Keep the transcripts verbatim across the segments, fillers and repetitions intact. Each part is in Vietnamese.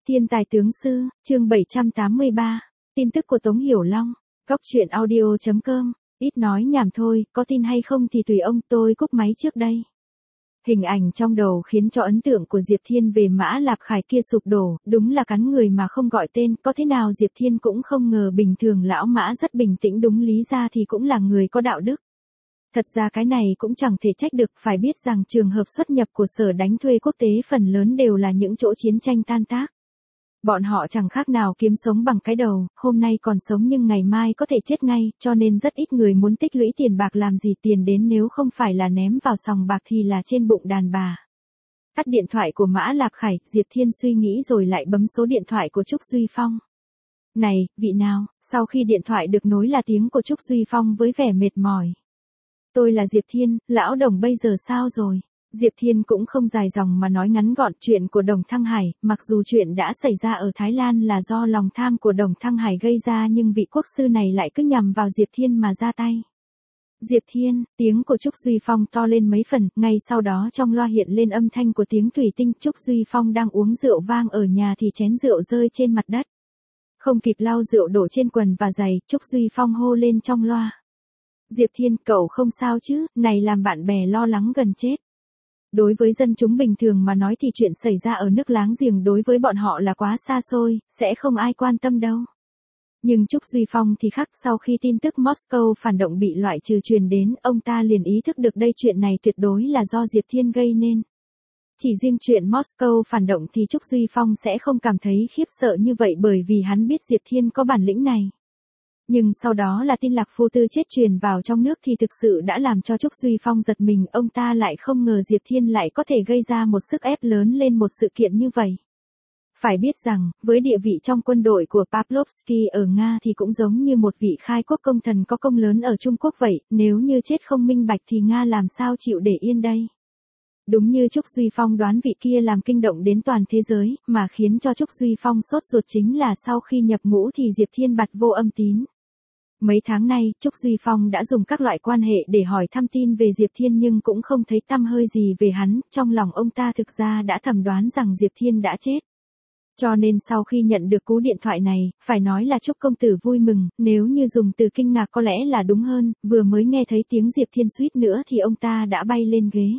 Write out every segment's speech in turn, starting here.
Thiên tài tướng sư, chương bảy trăm tám mươi ba, tin tức của Tống Hiểu Long, góc truyện audio chấm com, ít nói nhảm thôi, có tin hay không thì tùy ông, tôi cúp máy trước đây. Hình ảnh trong đầu khiến cho ấn tượng của Diệp Thiên về Mã Lạp Khải kia sụp đổ, đúng là cắn người mà không gọi tên, có thế nào Diệp Thiên cũng không ngờ bình thường lão Mã rất bình tĩnh, đúng lý ra thì cũng là người có đạo đức. Thật ra cái này cũng chẳng thể trách được, phải biết rằng trường hợp xuất nhập của sở đánh thuê quốc tế phần lớn đều là những chỗ chiến tranh tan tác. Bọn họ chẳng khác nào kiếm sống bằng cái đầu, hôm nay còn sống nhưng ngày mai có thể chết ngay, cho nên rất ít người muốn tích lũy tiền bạc làm gì, tiền đến nếu không phải là ném vào sòng bạc thì là trên bụng đàn bà. Tắt điện thoại của Mã Lạp Khải, Diệp Thiên suy nghĩ rồi lại bấm số điện thoại của Trúc Duy Phong. Này, vị nào? Sau khi điện thoại được nối là tiếng của Trúc Duy Phong với vẻ mệt mỏi. Tôi là Diệp Thiên, lão Đồng bây giờ sao rồi? Diệp Thiên cũng không dài dòng mà nói ngắn gọn chuyện của Đồng Thăng Hải, mặc dù chuyện đã xảy ra ở Thái Lan là do lòng tham của Đồng Thăng Hải gây ra nhưng vị quốc sư này lại cứ nhằm vào Diệp Thiên mà ra tay. Diệp Thiên, tiếng của Trúc Duy Phong to lên mấy phần, ngay sau đó trong loa hiện lên âm thanh của tiếng thủy tinh. Trúc Duy Phong đang uống rượu vang ở nhà thì chén rượu rơi trên mặt đất. Không kịp lau rượu đổ trên quần và giày, Trúc Duy Phong hô lên trong loa. Diệp Thiên, cậu không sao chứ, này làm bạn bè lo lắng gần chết. Đối với dân chúng bình thường mà nói thì chuyện xảy ra ở nước láng giềng đối với bọn họ là quá xa xôi, sẽ không ai quan tâm đâu. Nhưng Trúc Duy Phong thì khác, sau khi tin tức Moscow phản động bị loại trừ truyền đến, ông ta liền ý thức được đây chuyện này tuyệt đối là do Diệp Thiên gây nên. Chỉ riêng chuyện Moscow phản động thì Trúc Duy Phong sẽ không cảm thấy khiếp sợ như vậy bởi vì hắn biết Diệp Thiên có bản lĩnh này. Nhưng sau đó là tin Lạc Phu Tư chết truyền vào trong nước thì thực sự đã làm cho Trúc Duy Phong giật mình, ông ta lại không ngờ Diệp Thiên lại có thể gây ra một sức ép lớn lên một sự kiện như vậy. Phải biết rằng, với địa vị trong quân đội của Pavlovsky ở Nga thì cũng giống như một vị khai quốc công thần có công lớn ở Trung Quốc vậy, nếu như chết không minh bạch thì Nga làm sao chịu để yên đây. Đúng như Trúc Duy Phong đoán, vị kia làm kinh động đến toàn thế giới, mà khiến cho Trúc Duy Phong sốt ruột chính là sau khi nhập ngũ thì Diệp Thiên bặt vô âm tín. Mấy tháng nay, Trúc Duy Phong đã dùng các loại quan hệ để hỏi thăm tin về Diệp Thiên nhưng cũng không thấy tăm hơi gì về hắn, trong lòng ông ta thực ra đã thầm đoán rằng Diệp Thiên đã chết. Cho nên sau khi nhận được cú điện thoại này, phải nói là Trúc công tử vui mừng, nếu như dùng từ kinh ngạc có lẽ là đúng hơn, vừa mới nghe thấy tiếng Diệp Thiên suýt nữa thì ông ta đã bay lên ghế.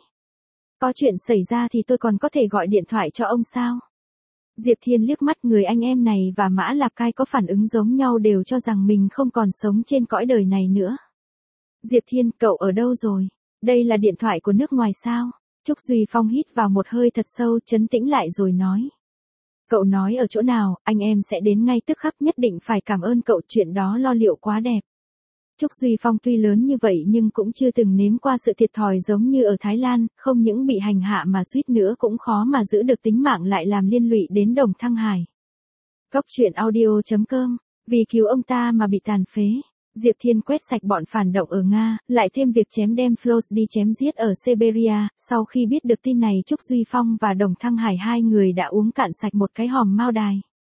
Có chuyện xảy ra thì tôi còn có thể gọi điện thoại cho ông sao? Diệp Thiên liếc mắt người anh em này và Mã Lạp Cai có phản ứng giống nhau, đều cho rằng mình không còn sống trên cõi đời này nữa. Diệp Thiên, cậu ở đâu rồi? Đây là điện thoại của nước ngoài sao? Trúc Duy Phong hít vào một hơi thật sâu, trấn tĩnh lại rồi nói. Cậu nói ở chỗ nào, anh em sẽ đến ngay tức khắc, nhất định phải cảm ơn cậu, chuyện đó lo liệu quá đẹp. Trúc Duy Phong tuy lớn như vậy nhưng cũng chưa từng nếm qua sự thiệt thòi giống như ở Thái Lan, không những bị hành hạ mà suýt nữa cũng khó mà giữ được tính mạng lại làm liên lụy đến Đồng Thăng Hải. Góc truyện audio chấm com, vì cứu ông ta mà bị tàn phế. Diệp Thiên quét sạch bọn phản động ở Nga, lại thêm việc chém đem Flos đi chém giết ở Siberia, sau khi biết được tin này Trúc Duy Phong và Đồng Thăng Hải hai người đã uống cạn sạch một cái hòm mao đài.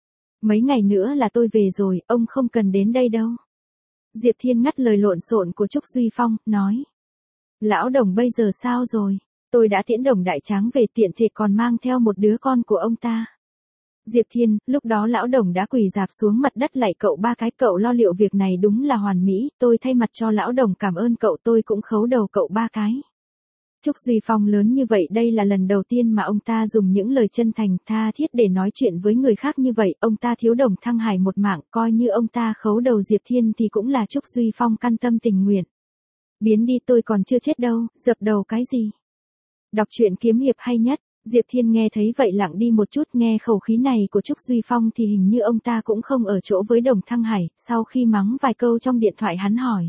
Mấy ngày nữa là tôi về rồi, ông không cần đến đây đâu. Diệp Thiên ngắt lời lộn xộn của Trúc Duy Phong, nói. Lão Đồng bây giờ sao rồi? Tôi đã tiễn Đồng Đại Tráng về, tiện thể còn mang theo một đứa con của ông ta. Diệp Thiên, lúc đó lão Đồng đã quỳ rạp xuống mặt đất lạy cậu ba cái, cậu lo liệu việc này đúng là hoàn mỹ, tôi thay mặt cho lão Đồng cảm ơn cậu, tôi cũng khấu đầu cậu ba cái. Trúc Duy Phong lớn như vậy, đây là lần đầu tiên mà ông ta dùng những lời chân thành, tha thiết để nói chuyện với người khác như vậy, ông ta thiếu Đồng Thăng Hải một mạng, coi như ông ta khấu đầu Diệp Thiên thì cũng là Trúc Duy Phong căn tâm tình nguyện. Biến đi, tôi còn chưa chết đâu, dập đầu cái gì? Đọc truyện kiếm hiệp hay nhất. Diệp Thiên nghe thấy vậy lặng đi một chút, nghe khẩu khí này của Trúc Duy Phong thì hình như ông ta cũng không ở chỗ với Đồng Thăng Hải, sau khi mắng vài câu trong điện thoại hắn hỏi.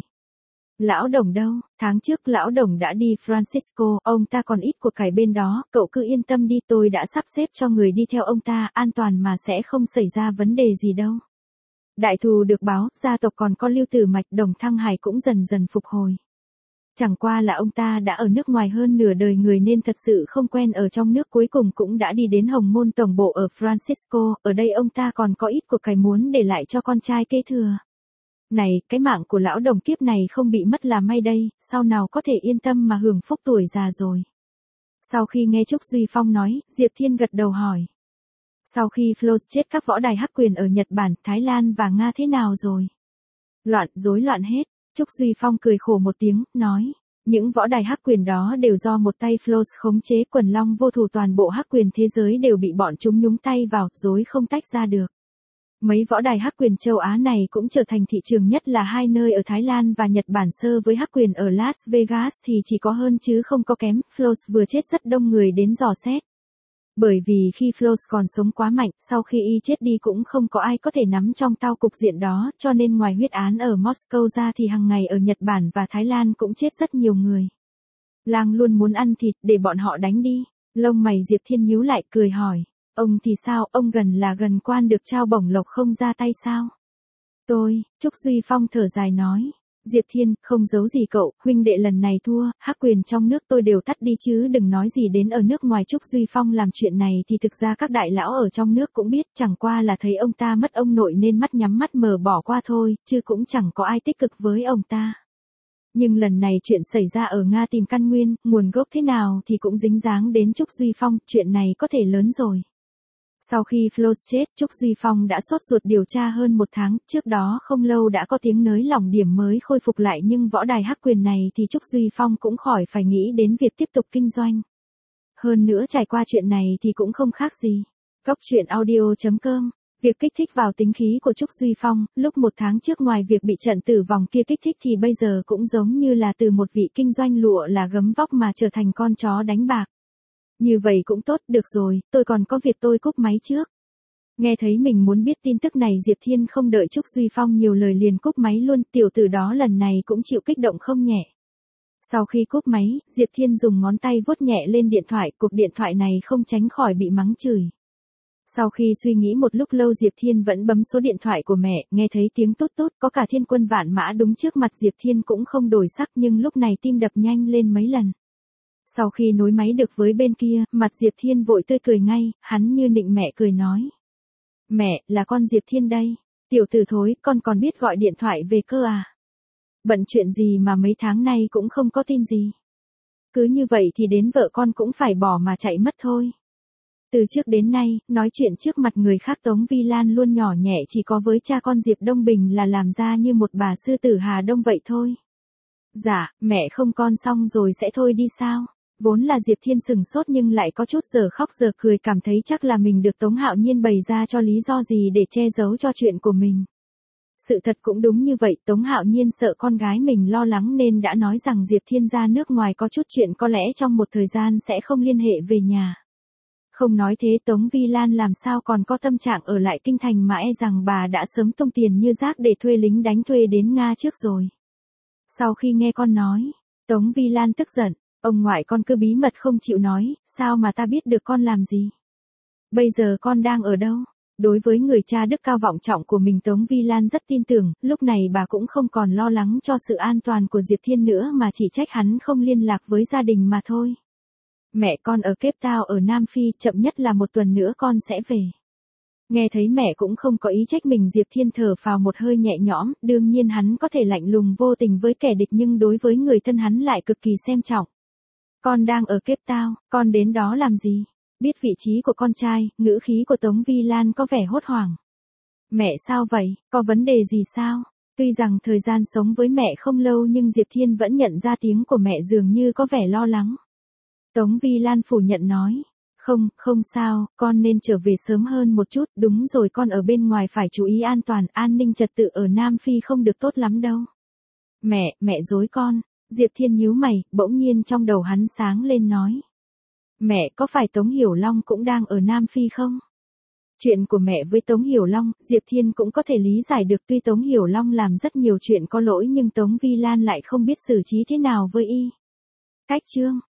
Lão Đồng đâu? Tháng trước lão Đồng đã đi Francisco, ông ta còn ít của cải bên đó, cậu cứ yên tâm đi, tôi đã sắp xếp cho người đi theo ông ta, an toàn mà sẽ không xảy ra vấn đề gì đâu. Đại thù được báo, gia tộc còn có lưu tử mạch, Đồng Thăng Hải cũng dần dần phục hồi. Chẳng qua là ông ta đã ở nước ngoài hơn nửa đời người nên thật sự không quen ở trong nước, cuối cùng cũng đã đi đến Hồng Môn tổng bộ ở Francisco, ở đây ông ta còn có ít của cải muốn để lại cho con trai kế thừa. Này, cái mạng của lão Đồng kiếp này không bị mất là may đây, sau nào có thể yên tâm mà hưởng phúc tuổi già rồi. Sau khi nghe Trúc Duy Phong nói, Diệp Thiên gật đầu hỏi. Sau khi Flows chết các võ đài hắc quyền ở Nhật Bản, Thái Lan và Nga thế nào rồi? Loạn, rối loạn hết. Trúc Duy Phong cười khổ một tiếng, nói. Những võ đài hắc quyền đó đều do một tay Flows khống chế, quần long vô thủ, toàn bộ hắc quyền thế giới đều bị bọn chúng nhúng tay vào, rối không tách ra được. Mấy võ đài hắc quyền châu Á này cũng trở thành thị trường, nhất là hai nơi ở Thái Lan và Nhật Bản. Sơ với hắc quyền ở Las Vegas thì chỉ có hơn chứ không có kém. Flows vừa chết rất đông người đến dò xét. Bởi vì khi Flows còn sống quá mạnh, sau khi y chết đi cũng không có ai có thể nắm trong tay cục diện đó, cho nên ngoài huyết án ở Moscow ra thì hàng ngày ở Nhật Bản và Thái Lan cũng chết rất nhiều người. Lang luôn muốn ăn thịt, để bọn họ đánh đi. Lông mày Diệp Thiên nhíu lại, cười hỏi. Ông thì sao, ông gần là gần quan được trao bổng lộc không ra tay sao? Tôi, Trúc Duy Phong thở dài nói. Diệp Thiên, không giấu gì cậu, huynh đệ lần này thua, hắc quyền trong nước tôi đều tắt đi chứ đừng nói gì đến ở nước ngoài. Trúc Duy Phong làm chuyện này thì thực ra các đại lão ở trong nước cũng biết, chẳng qua là thấy ông ta mất ông nội nên mắt nhắm mắt mở bỏ qua thôi, chứ cũng chẳng có ai tích cực với ông ta. Nhưng lần này chuyện xảy ra ở Nga, tìm căn nguyên, nguồn gốc thế nào thì cũng dính dáng đến Trúc Duy Phong, chuyện này có thể lớn rồi. Sau khi Flows chết, Trúc Duy Phong đã sốt ruột điều tra hơn một tháng, trước đó không lâu đã có tiếng nới lỏng điểm mới khôi phục lại, nhưng võ đài hắc quyền này thì Trúc Duy Phong cũng khỏi phải nghĩ đến việc tiếp tục kinh doanh. Hơn nữa trải qua chuyện này thì cũng không khác gì. Góc truyện audio chấm com. Việc kích thích vào tính khí của Trúc Duy Phong, lúc một tháng trước ngoài việc bị trận tử vong kia kích thích thì bây giờ cũng giống như là từ một vị kinh doanh lụa là gấm vóc mà trở thành con chó đánh bạc. Như vậy cũng tốt, được rồi, tôi còn có việc, tôi cúp máy trước. Nghe thấy mình muốn biết tin tức này, Diệp Thiên không đợi Trúc Duy Phong nhiều lời liền cúp máy luôn, tiểu tử đó lần này cũng chịu kích động không nhẹ. Sau khi cúp máy, Diệp Thiên dùng ngón tay vuốt nhẹ lên điện thoại, cuộc điện thoại này không tránh khỏi bị mắng chửi. Sau khi suy nghĩ một lúc lâu, Diệp Thiên vẫn bấm số điện thoại của mẹ, nghe thấy tiếng tốt tốt, có cả thiên quân vạn mã đúng trước mặt. Diệp Thiên cũng không đổi sắc, nhưng lúc này tim đập nhanh lên mấy lần. Sau khi nối máy được với bên kia, mặt Diệp Thiên vội tươi cười ngay, hắn như nịnh mẹ cười nói. Mẹ, là con Diệp Thiên đây. Tiểu tử thối, con còn biết gọi điện thoại về cơ à? Bận chuyện gì mà mấy tháng nay cũng không có tin gì. Cứ như vậy thì đến vợ con cũng phải bỏ mà chạy mất thôi. Từ trước đến nay, nói chuyện trước mặt người khác Tống Vi Lan luôn nhỏ nhẹ, chỉ có với cha con Diệp Đông Bình là làm ra như một bà sư tử Hà Đông vậy thôi. Dạ, mẹ không, con xong rồi sẽ thôi đi sao? Vốn là Diệp Thiên sừng sốt nhưng lại có chút giờ khóc giờ cười, cảm thấy chắc là mình được Tống Hạo Nhiên bày ra cho lý do gì để che giấu cho chuyện của mình. Sự thật cũng đúng như vậy, Tống Hạo Nhiên sợ con gái mình lo lắng nên đã nói rằng Diệp Thiên ra nước ngoài có chút chuyện, có lẽ trong một thời gian sẽ không liên hệ về nhà. Không nói thế Tống Vi Lan làm sao còn có tâm trạng ở lại kinh thành, mà e rằng bà đã sớm tung tiền như rác để thuê lính đánh thuê đến Nga trước rồi. Sau khi nghe con nói, Tống Vi Lan tức giận, ông ngoại con cứ bí mật không chịu nói, sao mà ta biết được con làm gì? Bây giờ con đang ở đâu? Đối với người cha đức cao vọng trọng của mình, Tống Vi Lan rất tin tưởng, lúc này bà cũng không còn lo lắng cho sự an toàn của Diệp Thiên nữa mà chỉ trách hắn không liên lạc với gia đình mà thôi. Mẹ, con ở Cape Town ở Nam Phi, chậm nhất là một tuần nữa con sẽ về. Nghe thấy mẹ cũng không có ý trách mình, Diệp Thiên thở phào một hơi nhẹ nhõm, đương nhiên hắn có thể lạnh lùng vô tình với kẻ địch nhưng đối với người thân hắn lại cực kỳ xem trọng. Con đang ở Cape Town, con đến đó làm gì? Biết vị trí của con trai, ngữ khí của Tống Vi Lan có vẻ hốt hoảng. Mẹ sao vậy, có vấn đề gì sao? Tuy rằng thời gian sống với mẹ không lâu nhưng Diệp Thiên vẫn nhận ra tiếng của mẹ dường như có vẻ lo lắng. Tống Vi Lan phủ nhận nói. Không, không sao, con nên trở về sớm hơn một chút, đúng rồi, con ở bên ngoài phải chú ý an toàn, an ninh trật tự ở Nam Phi không được tốt lắm đâu. Mẹ, mẹ dối con. Diệp Thiên nhíu mày, bỗng nhiên trong đầu hắn sáng lên nói. Mẹ, có phải Tống Hiểu Long cũng đang ở Nam Phi không? Chuyện của mẹ với Tống Hiểu Long, Diệp Thiên cũng có thể lý giải được, tuy Tống Hiểu Long làm rất nhiều chuyện có lỗi nhưng Tống Vi Lan lại không biết xử trí thế nào với y. Cách chương